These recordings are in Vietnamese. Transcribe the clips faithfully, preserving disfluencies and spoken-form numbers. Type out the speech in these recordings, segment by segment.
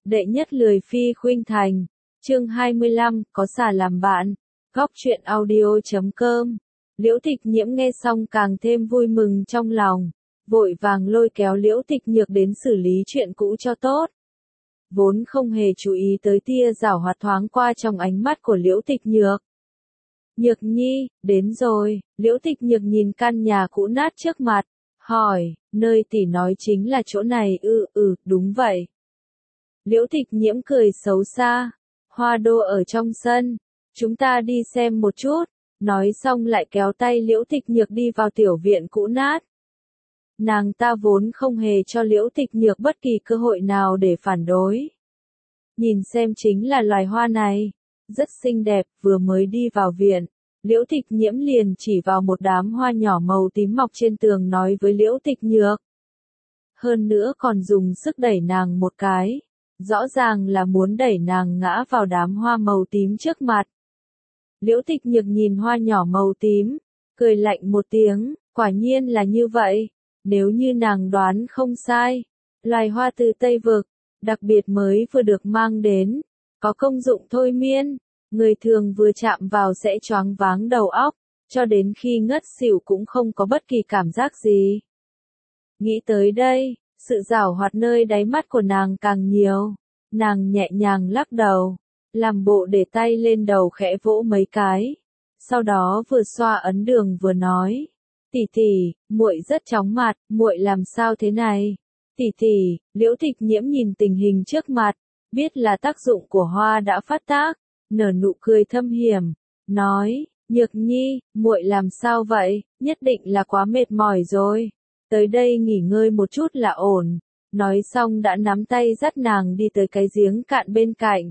Đệ nhất lười phi khuynh thành. Chương hai mươi lăm, có xà làm bạn. Góc truyện audio chấm com. Liễu Tịch Nhiễm nghe xong càng thêm vui mừng trong lòng, vội vàng lôi kéo Liễu Tịch Nhược đến xử lý chuyện cũ cho tốt. Vốn không hề chú ý tới tia giảo hoạt thoáng qua trong ánh mắt của Liễu Tịch Nhược. Nhược Nhi, đến rồi. Liễu Tịch Nhược nhìn căn nhà cũ nát trước mặt, hỏi, nơi tỷ nói chính là chỗ này ư? Ừ, ừ, đúng vậy. Liễu Tịch Nhiễm cười xấu xa, hoa đô ở trong sân, chúng ta đi xem một chút, nói xong lại kéo tay Liễu Tịch Nhược đi vào tiểu viện cũ nát. Nàng ta vốn không hề cho Liễu Tịch Nhược bất kỳ cơ hội nào để phản đối. Nhìn xem chính là loài hoa này, rất xinh đẹp. Vừa mới đi vào viện, Liễu Tịch Nhiễm liền chỉ vào một đám hoa nhỏ màu tím mọc trên tường nói với Liễu Tịch Nhược. Hơn nữa còn dùng sức đẩy nàng một cái, rõ ràng là muốn đẩy nàng ngã vào đám hoa màu tím trước mặt. Liễu Tịch Nhược nhìn hoa nhỏ màu tím, cười lạnh một tiếng, quả nhiên là như vậy. Nếu như nàng đoán không sai, loài hoa từ Tây Vực, đặc biệt mới vừa được mang đến, có công dụng thôi miên, người thường vừa chạm vào sẽ choáng váng đầu óc, cho đến khi ngất xỉu cũng không có bất kỳ cảm giác gì. Nghĩ tới đây, sự giảo hoạt nơi đáy mắt của nàng càng nhiều, nàng nhẹ nhàng lắc đầu, làm bộ để tay lên đầu khẽ vỗ mấy cái, sau đó vừa xoa ấn đường vừa nói. Tỷ tỷ, muội rất chóng mặt, muội làm sao thế này? Tỷ tỷ, Liễu Tịch Nhiễm nhìn tình hình trước mặt, biết là tác dụng của hoa đã phát tác, nở nụ cười thâm hiểm, nói, Nhược Nhi, muội làm sao vậy? Nhất định là quá mệt mỏi rồi. Tới đây nghỉ ngơi một chút là ổn. Nói xong đã nắm tay dắt nàng đi tới cái giếng cạn bên cạnh.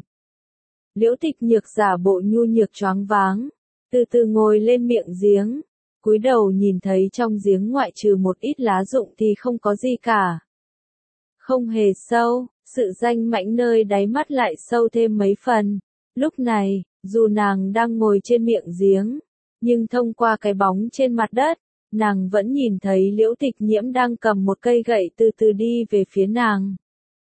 Liễu Tịch Nhược giả bộ nhu nhược choáng váng, từ từ ngồi lên miệng giếng. Cúi đầu nhìn thấy trong giếng ngoại trừ một ít lá rụng thì không có gì cả. Không hề sâu, sự danh mãnh nơi đáy mắt lại sâu thêm mấy phần. Lúc này, dù nàng đang ngồi trên miệng giếng, nhưng thông qua cái bóng trên mặt đất, nàng vẫn nhìn thấy Liễu Tịch Nhiễm đang cầm một cây gậy từ từ đi về phía nàng.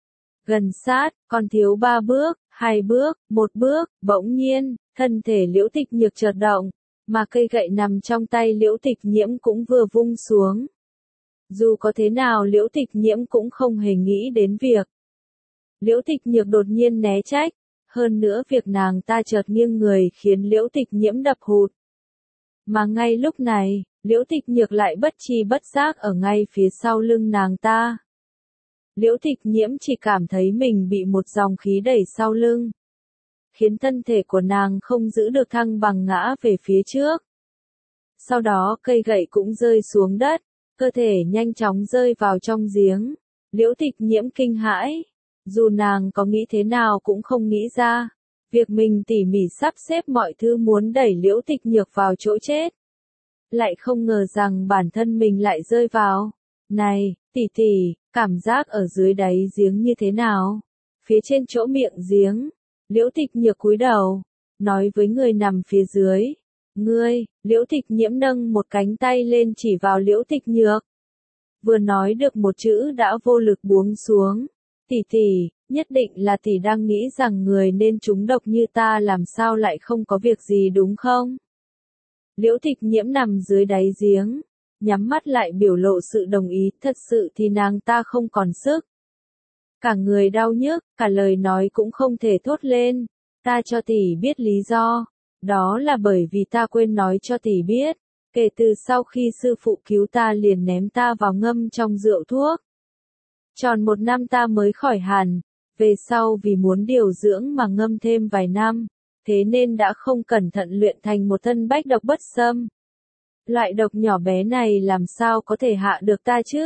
Gần sát, còn thiếu ba bước, hai bước, một bước, bỗng nhiên, thân thể Liễu Tịch Nhược chợt động. Mà cây gậy nằm trong tay Liễu Tịch Nhiễm cũng vừa vung xuống. Dù có thế nào Liễu Tịch Nhiễm cũng không hề nghĩ đến việc. Liễu Tịch Nhược đột nhiên né trách, hơn nữa việc nàng ta chợt nghiêng người khiến Liễu Tịch Nhiễm đập hụt. Mà ngay lúc này, Liễu Tịch Nhược lại bất tri bất giác ở ngay phía sau lưng nàng ta. Liễu Tịch Nhiễm chỉ cảm thấy mình bị một dòng khí đẩy sau lưng, khiến thân thể của nàng không giữ được thăng bằng ngã về phía trước. Sau đó cây gậy cũng rơi xuống đất, cơ thể nhanh chóng rơi vào trong giếng. Liễu Tịch Nhiễm kinh hãi, dù nàng có nghĩ thế nào cũng không nghĩ ra, việc mình tỉ mỉ sắp xếp mọi thứ muốn đẩy Liễu Tịch Nhược vào chỗ chết. Lại không ngờ rằng bản thân mình lại rơi vào. Này, tỷ tỷ, cảm giác ở dưới đáy giếng như thế nào? Phía trên chỗ miệng giếng. Liễu Tịch Nhược cúi đầu, nói với người nằm phía dưới. Ngươi, Liễu Tịch Nhiễm nâng một cánh tay lên chỉ vào Liễu Tịch Nhược. Vừa nói được một chữ đã vô lực buông xuống. Tỷ tỷ, nhất định là tỷ đang nghĩ rằng người nên trúng độc như ta làm sao lại không có việc gì đúng không? Liễu Tịch Nhiễm nằm dưới đáy giếng, nhắm mắt lại biểu lộ sự đồng ý, thật sự thì nàng ta không còn sức. Cả người đau nhức, cả lời nói cũng không thể thốt lên. Ta cho tỷ biết lý do. Đó là bởi vì ta quên nói cho tỷ biết. Kể từ sau khi sư phụ cứu ta liền ném ta vào ngâm trong rượu thuốc. Tròn một năm ta mới khỏi hẳn. Về sau vì muốn điều dưỡng mà ngâm thêm vài năm. Thế nên đã không cẩn thận luyện thành một thân bách độc bất xâm. Loại độc nhỏ bé này làm sao có thể hạ được ta chứ?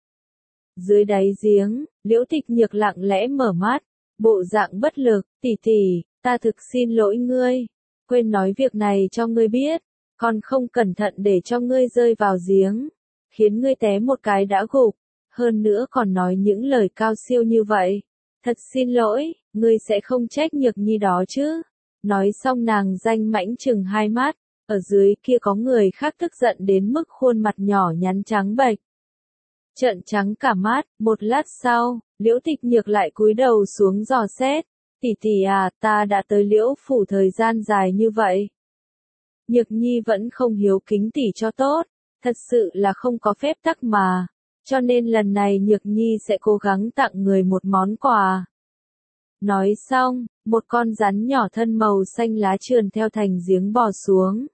Dưới đáy giếng, Liễu Tịch Nhược lặng lẽ mở mắt, bộ dạng bất lực, tỷ tỷ, ta thực xin lỗi ngươi, quên nói việc này cho ngươi biết, còn không cẩn thận để cho ngươi rơi vào giếng, khiến ngươi té một cái đã gục, hơn nữa còn nói những lời cao siêu như vậy. Thật xin lỗi, ngươi sẽ không trách Nhược Nhi đó chứ? Nói xong nàng danh mãnh chừng hai mắt, ở dưới kia có người khác tức giận đến mức khuôn mặt nhỏ nhắn trắng bệch. Trợn trắng cả mắt, một lát sau, Liễu Tịch Nhược lại cúi đầu xuống dò xét. Tỷ tỷ à, ta đã tới Liễu phủ thời gian dài như vậy. Nhược Nhi vẫn không hiếu kính tỷ cho tốt, thật sự là không có phép tắc mà. Cho nên lần này Nhược Nhi sẽ cố gắng tặng người một món quà. Nói xong, một con rắn nhỏ thân màu xanh lá trườn theo thành giếng bò xuống.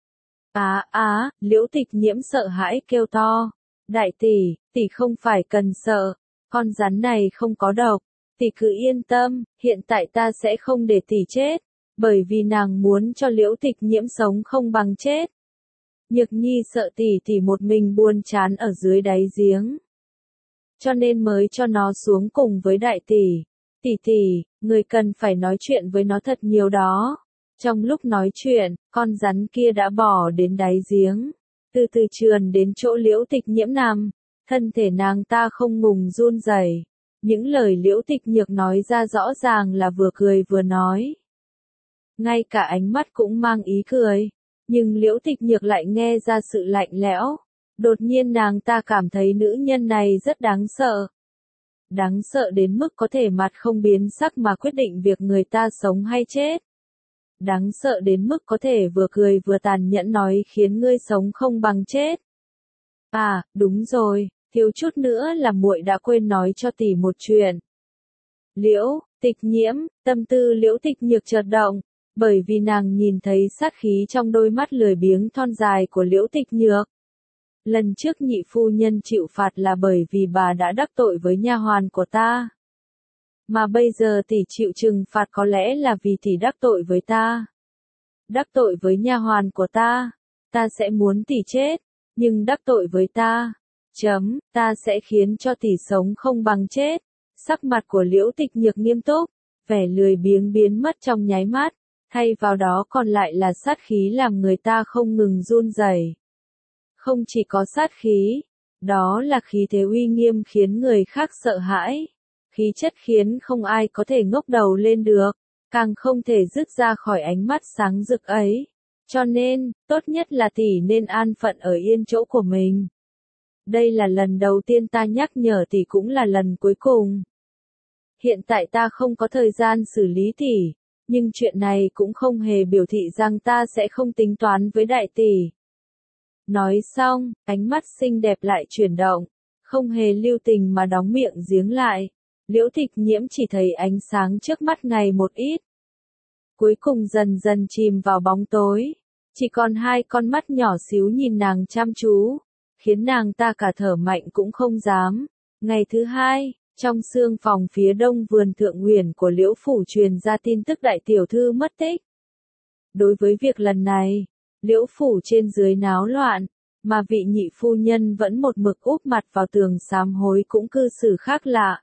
Á á, Liễu Tịch Nhiễm sợ hãi kêu to. Đại tỷ, tỷ không phải cần sợ, con rắn này không có độc, tỷ cứ yên tâm, hiện tại ta sẽ không để tỷ chết, bởi vì nàng muốn cho Liễu Tịch Nhiễm sống không bằng chết. Nhược Nhi sợ tỷ tỷ một mình buồn chán ở dưới đáy giếng, cho nên mới cho nó xuống cùng với đại tỷ. Tỷ tỷ, người cần phải nói chuyện với nó thật nhiều đó. Trong lúc nói chuyện, con rắn kia đã bò đến đáy giếng, từ từ trườn đến chỗ Liễu Tịch Nhiễm nằm, thân thể nàng ta không ngừng run rẩy. Những lời Liễu Tịch Nhược nói ra rõ ràng là vừa cười vừa nói. Ngay cả ánh mắt cũng mang ý cười, nhưng Liễu Tịch Nhược lại nghe ra sự lạnh lẽo. Đột nhiên nàng ta cảm thấy nữ nhân này rất đáng sợ. Đáng sợ đến mức có thể mặt không biến sắc mà quyết định việc người ta sống hay chết. Đáng sợ đến mức có thể vừa cười vừa tàn nhẫn nói khiến ngươi sống không bằng chết. À, đúng rồi, thiếu chút nữa là muội đã quên nói cho tỷ một chuyện. Liễu Tịch Nhiễm, tâm tư Liễu Tịch Nhược chợt động, bởi vì nàng nhìn thấy sát khí trong đôi mắt lười biếng thon dài của Liễu Tịch Nhược. Lần trước nhị phu nhân chịu phạt là bởi vì bà đã đắc tội với nha hoàn của ta. Mà bây giờ tỷ chịu trừng phạt có lẽ là vì tỷ đắc tội với ta. Đắc tội với nha hoàn của ta, ta sẽ muốn tỷ chết, nhưng đắc tội với ta, chấm, ta sẽ khiến cho tỷ sống không bằng chết. Sắc mặt của Liễu Tịch Nhược nghiêm túc, vẻ lười biếng biến mất trong nháy mắt, thay vào đó còn lại là sát khí làm người ta không ngừng run rẩy. Không chỉ có sát khí, đó là khí thế uy nghiêm khiến người khác sợ hãi. Khí chất khiến không ai có thể ngóc đầu lên được, càng không thể dứt ra khỏi ánh mắt sáng rực ấy. Cho nên, tốt nhất là tỷ nên an phận ở yên chỗ của mình. Đây là lần đầu tiên ta nhắc nhở tỷ cũng là lần cuối cùng. Hiện tại ta không có thời gian xử lý tỷ, nhưng chuyện này cũng không hề biểu thị rằng ta sẽ không tính toán với đại tỷ. Nói xong, ánh mắt xinh đẹp lại chuyển động, không hề lưu tình mà đóng miệng giếng lại. Liễu Tịch Nhiễm chỉ thấy ánh sáng trước mắt ngày một ít. Cuối cùng dần dần chìm vào bóng tối. Chỉ còn hai con mắt nhỏ xíu nhìn nàng chăm chú, khiến nàng ta cả thở mạnh cũng không dám. Ngày thứ hai, trong sương phòng phía đông vườn thượng uyển của Liễu phủ truyền ra tin tức đại tiểu thư mất tích. Đối với việc lần này, Liễu phủ trên dưới náo loạn, mà vị nhị phu nhân vẫn một mực úp mặt vào tường sám hối cũng cư xử khác lạ.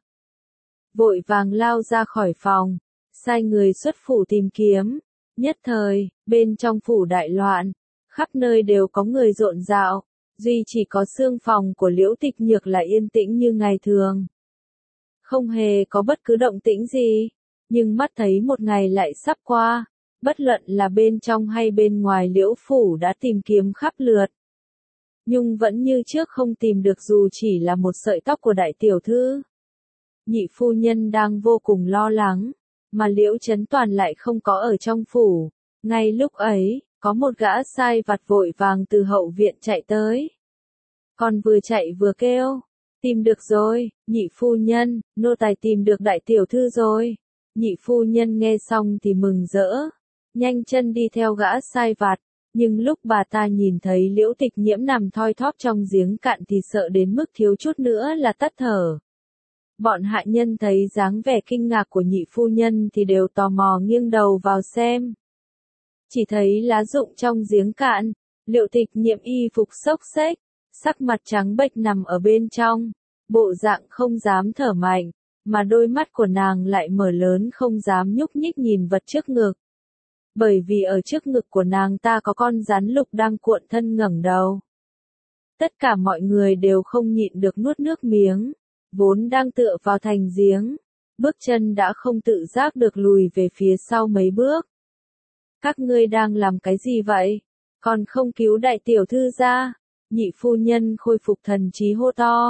Vội vàng lao ra khỏi phòng, sai người xuất phủ tìm kiếm. Nhất thời, bên trong phủ đại loạn, khắp nơi đều có người rộn rạo, duy chỉ có sương phòng của Liễu Tịch Nhược là yên tĩnh như ngày thường. Không hề có bất cứ động tĩnh gì, nhưng mắt thấy một ngày lại sắp qua, bất luận là bên trong hay bên ngoài Liễu phủ đã tìm kiếm khắp lượt. Nhưng vẫn như trước không tìm được dù chỉ là một sợi tóc của đại tiểu thư. Nhị phu nhân đang vô cùng lo lắng, mà Liễu Chấn Toàn lại không có ở trong phủ. Ngay lúc ấy, có một gã sai vặt vội vàng từ hậu viện chạy tới. Còn vừa chạy vừa kêu, tìm được rồi, nhị phu nhân, nô tài tìm được đại tiểu thư rồi. Nhị phu nhân nghe xong thì mừng rỡ, nhanh chân đi theo gã sai vặt. Nhưng lúc bà ta nhìn thấy Liễu Tịch Nhiễm nằm thoi thóp trong giếng cạn thì sợ đến mức thiếu chút nữa là tắt thở. Bọn hạ nhân thấy dáng vẻ kinh ngạc của nhị phu nhân thì đều tò mò nghiêng đầu vào xem. Chỉ thấy lá rụng trong giếng cạn, Liễu Tịch Nhiễm y phục xốc xếch, sắc mặt trắng bệch nằm ở bên trong, bộ dạng không dám thở mạnh, mà đôi mắt của nàng lại mở lớn không dám nhúc nhích nhìn vật trước ngực. Bởi vì ở trước ngực của nàng ta có con rắn lục đang cuộn thân ngẩng đầu. Tất cả mọi người đều không nhịn được nuốt nước miếng, vốn đang tựa vào thành giếng, bước chân đã không tự giác được lùi về phía sau mấy bước. Các ngươi đang làm cái gì vậy? Còn không cứu đại tiểu thư ra? Nhị phu nhân khôi phục thần trí hô to.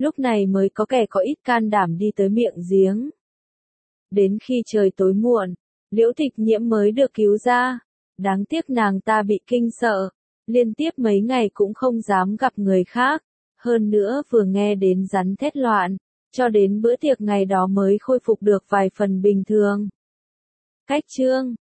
Lúc này mới có kẻ có ít can đảm đi tới miệng giếng. Đến khi trời tối muộn, Liễu Tịch Nhiễm mới được cứu ra. Đáng tiếc nàng ta bị kinh sợ, liên tiếp mấy ngày cũng không dám gặp người khác. Hơn nữa vừa nghe đến rắn thét loạn, cho đến bữa tiệc ngày đó mới khôi phục được vài phần bình thường. Cách chương